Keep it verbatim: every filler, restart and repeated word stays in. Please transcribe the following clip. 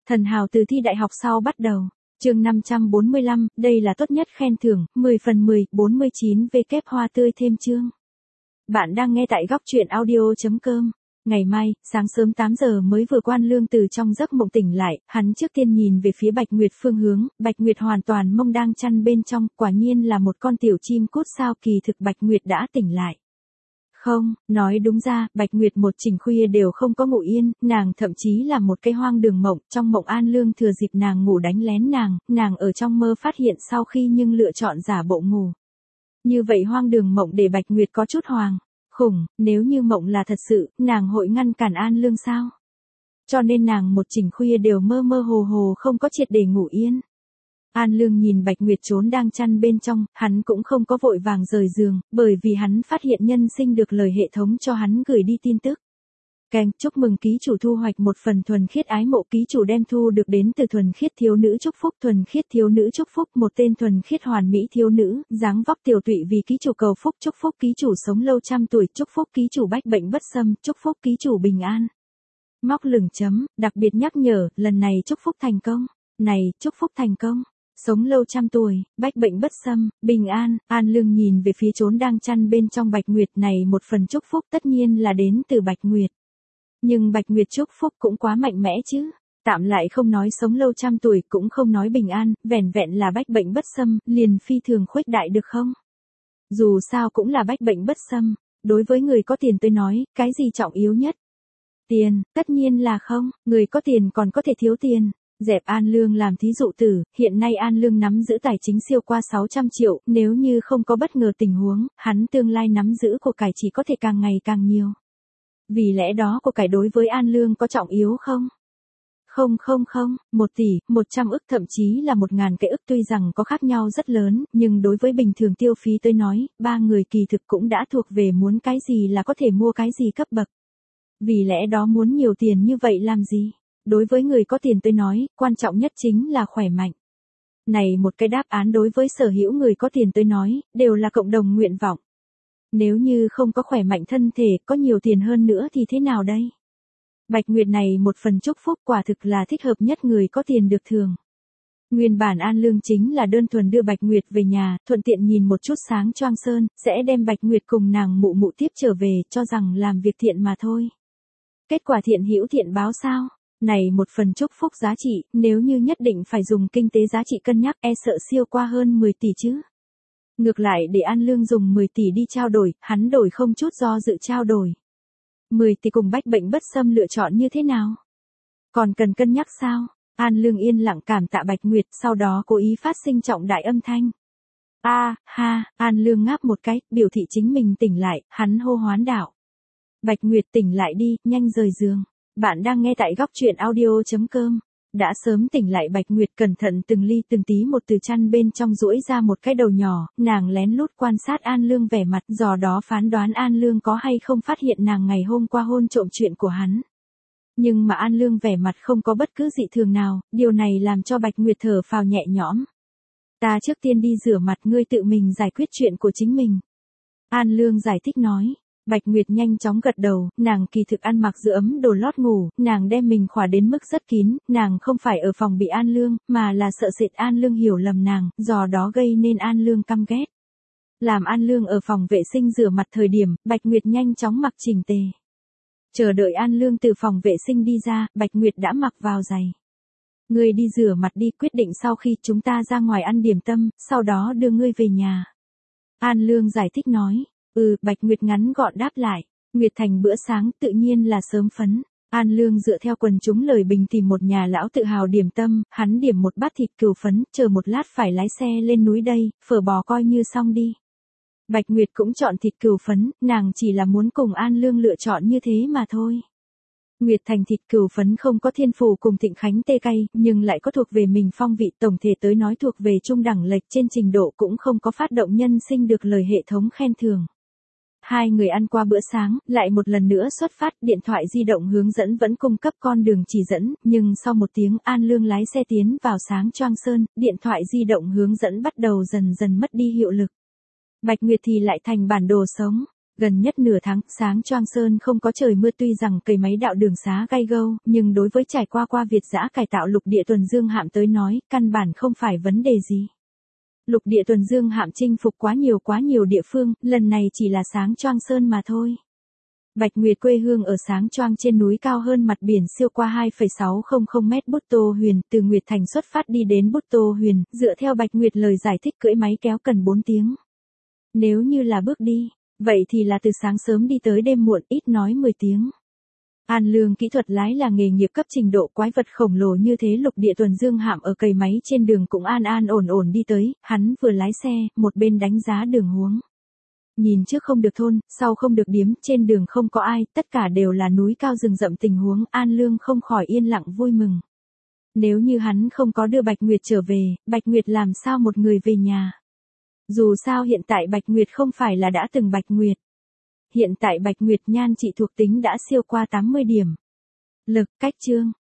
Thần hào từ thi đại học sau bắt đầu. Chương năm trăm bốn mươi lăm, đây là tốt nhất khen thưởng, mười phần mười, bốn mươi chín W hoa tươi thêm chương. Bạn đang nghe tại góc truyện audio chấm com. Ngày mai, sáng sớm tám giờ mới vừa Quan Lương từ trong giấc mộng tỉnh lại, hắn trước tiên nhìn về phía Bạch Nguyệt phương hướng, Bạch Nguyệt hoàn toàn mông đang chăn bên trong, quả nhiên là một con tiểu chim cút sao, kỳ thực Bạch Nguyệt đã tỉnh lại. Không, nói đúng ra, Bạch Nguyệt một chỉnh khuya đều không có ngủ yên, nàng thậm chí là một cái hoang đường mộng, trong mộng An Lương thừa dịp nàng ngủ đánh lén nàng, nàng ở trong mơ phát hiện sau khi nhưng lựa chọn giả bộ ngủ. Như vậy hoang đường mộng để Bạch Nguyệt có chút hoàng, khủng, nếu như mộng là thật sự, nàng hội ngăn cản An Lương sao? Cho nên nàng một chỉnh khuya đều mơ mơ hồ hồ không có triệt để ngủ yên. An Lương nhìn Bạch Nguyệt trốn đang chăn bên trong, hắn cũng không có vội vàng rời giường, bởi vì hắn phát hiện nhân sinh được lời hệ thống cho hắn gửi đi tin tức. Keng, chúc mừng ký chủ thu hoạch một phần thuần khiết ái mộ, ký chủ đem thu được đến từ thuần khiết thiếu nữ chúc phúc, thuần khiết thiếu nữ chúc phúc, một tên thuần khiết hoàn mỹ thiếu nữ, dáng vóc tiểu tụy vì ký chủ cầu phúc, chúc phúc ký chủ sống lâu trăm tuổi, chúc phúc ký chủ bách bệnh bất xâm, chúc phúc ký chủ bình an. Móc lửng chấm, đặc biệt nhắc nhở, lần này chúc phúc thành công. Này, chúc phúc thành công. Sống lâu trăm tuổi, bách bệnh bất xâm, bình an. An Lương nhìn về phía trốn đang chăn bên trong Bạch Nguyệt, này một phần chúc phúc tất nhiên là đến từ Bạch Nguyệt. Nhưng Bạch Nguyệt chúc phúc cũng quá mạnh mẽ chứ. Tạm lại không nói sống lâu trăm tuổi, cũng không nói bình an, vẻn vẹn là bách bệnh bất xâm, liền phi thường khuếch đại được không? Dù sao cũng là bách bệnh bất xâm, đối với người có tiền tới nói, cái gì trọng yếu nhất? Tiền, tất nhiên là không, người có tiền còn có thể thiếu tiền. Dẹp An Lương làm thí dụ tử, hiện nay An Lương nắm giữ tài chính siêu qua sáu trăm triệu, nếu như không có bất ngờ tình huống, hắn tương lai nắm giữ của cải chỉ có thể càng ngày càng nhiều. Vì lẽ đó của cải đối với An Lương có trọng yếu không? Không không không, một tỷ, một trăm ức thậm chí là một ngàn cái ức tuy rằng có khác nhau rất lớn, nhưng đối với bình thường tiêu phí tới nói, ba người kỳ thực cũng đã thuộc về muốn cái gì là có thể mua cái gì cấp bậc. Vì lẽ đó muốn nhiều tiền như vậy làm gì? Đối với người có tiền tới nói, quan trọng nhất chính là khỏe mạnh. Này một cái đáp án đối với sở hữu người có tiền tới nói, đều là cộng đồng nguyện vọng. Nếu như không có khỏe mạnh thân thể, có nhiều tiền hơn nữa thì thế nào đây? Bạch Nguyệt này một phần chúc phúc quả thực là thích hợp nhất người có tiền được thường. Nguyên bản An Lương chính là đơn thuần đưa Bạch Nguyệt về nhà, thuận tiện nhìn một chút sáng choang sơn, sẽ đem Bạch Nguyệt cùng nàng mụ mụ tiếp trở về, cho rằng làm việc thiện mà thôi. Kết quả thiện hữu thiện báo sao? Này một phần chúc phúc giá trị, nếu như nhất định phải dùng kinh tế giá trị cân nhắc, e sợ siêu qua hơn mười tỷ chứ. Ngược lại để An Lương dùng mười tỷ đi trao đổi, hắn đổi không chút do dự trao đổi. mười tỷ cùng bách bệnh bất xâm lựa chọn như thế nào? Còn cần cân nhắc sao? An Lương yên lặng cảm tạ Bạch Nguyệt, sau đó cố ý phát sinh trọng đại âm thanh. A, à, ha, An Lương ngáp một cái, biểu thị chính mình tỉnh lại, hắn hô hoán đạo. Bạch Nguyệt tỉnh lại đi, nhanh rời giường. Bạn đang nghe tại góc truyện audio chấm com. Đã sớm tỉnh lại Bạch Nguyệt cẩn thận từng ly từng tí một từ chăn bên trong duỗi ra một cái đầu nhỏ, nàng lén lút quan sát An Lương vẻ mặt, dò đó phán đoán An Lương có hay không phát hiện nàng ngày hôm qua hôn trộm chuyện của hắn. Nhưng mà An Lương vẻ mặt không có bất cứ dị thường nào, điều này làm cho Bạch Nguyệt thở phào nhẹ nhõm. Ta trước tiên đi rửa mặt, ngươi tự mình giải quyết chuyện của chính mình. An Lương giải thích nói. Bạch Nguyệt nhanh chóng gật đầu, nàng kỳ thực ăn mặc giữ ấm đồ lót ngủ, nàng đem mình khỏa đến mức rất kín, nàng không phải ở phòng bị An Lương, mà là sợ sệt An Lương hiểu lầm nàng, do đó gây nên An Lương căm ghét. Làm An Lương ở phòng vệ sinh rửa mặt thời điểm, Bạch Nguyệt nhanh chóng mặc chỉnh tề. Chờ đợi An Lương từ phòng vệ sinh đi ra, Bạch Nguyệt đã mặc vào giày. Ngươi đi rửa mặt đi, quyết định sau khi chúng ta ra ngoài ăn điểm tâm, sau đó đưa ngươi về nhà. An Lương giải thích nói. Ừ, Bạch Nguyệt ngắn gọn đáp lại. Nguyệt Thành bữa sáng tự nhiên là sớm phấn. An Lương dựa theo quần chúng lời bình tìm một nhà lão tự hào điểm tâm, hắn điểm một bát thịt cừu phấn, chờ một lát phải lái xe lên núi đây, phở bò coi như xong đi. Bạch Nguyệt cũng chọn thịt cừu phấn, nàng chỉ là muốn cùng An Lương lựa chọn như thế mà thôi. Nguyệt Thành thịt cừu phấn không có Thiên Phủ cùng Thịnh Khánh tê cay, nhưng lại có thuộc về mình phong vị, tổng thể tới nói thuộc về trung đẳng lệch trên trình độ, cũng không có phát động nhân sinh được lời hệ thống khen thưởng. Hai người ăn qua bữa sáng, lại một lần nữa xuất phát, điện thoại di động hướng dẫn vẫn cung cấp con đường chỉ dẫn, nhưng sau một tiếng An Lương lái xe tiến vào sáng choang sơn, điện thoại di động hướng dẫn bắt đầu dần dần mất đi hiệu lực. Bạch Nguyệt thì lại thành bản đồ sống. Gần nhất nửa tháng, sáng choang sơn không có trời mưa, tuy rằng cày máy đạo đường xá gay gâu, nhưng đối với trải qua qua Việt dã cải tạo lục địa tuần dương hạm tới nói, căn bản không phải vấn đề gì. Lục địa tuần dương hạm chinh phục quá nhiều quá nhiều địa phương, lần này chỉ là sáng choang sơn mà thôi. Bạch Nguyệt quê hương ở sáng choang trên núi cao hơn mặt biển siêu qua hai phẩy sáu không mét. Bút Tô Huyền, từ Nguyệt Thành xuất phát đi đến Bút Tô Huyền, dựa theo Bạch Nguyệt lời giải thích cưỡi máy kéo cần bốn tiếng. Nếu như là bước đi, vậy thì là từ sáng sớm đi tới đêm muộn, ít nói mười tiếng. An Lương kỹ thuật lái là nghề nghiệp cấp trình độ, quái vật khổng lồ như thế lục địa tuần dương hạm ở cày máy trên đường cũng an an ổn ổn đi tới, hắn vừa lái xe, một bên đánh giá đường huống. Nhìn trước không được thôn, sau không được điếm, trên đường không có ai, tất cả đều là núi cao rừng rậm tình huống, An Lương không khỏi yên lặng vui mừng. Nếu như hắn không có đưa Bạch Nguyệt trở về, Bạch Nguyệt làm sao một người về nhà? Dù sao hiện tại Bạch Nguyệt không phải là đã từng Bạch Nguyệt. Hiện tại Bạch Nguyệt nhan trị thuộc tính đã siêu qua tám mươi điểm. Lực, cách chương,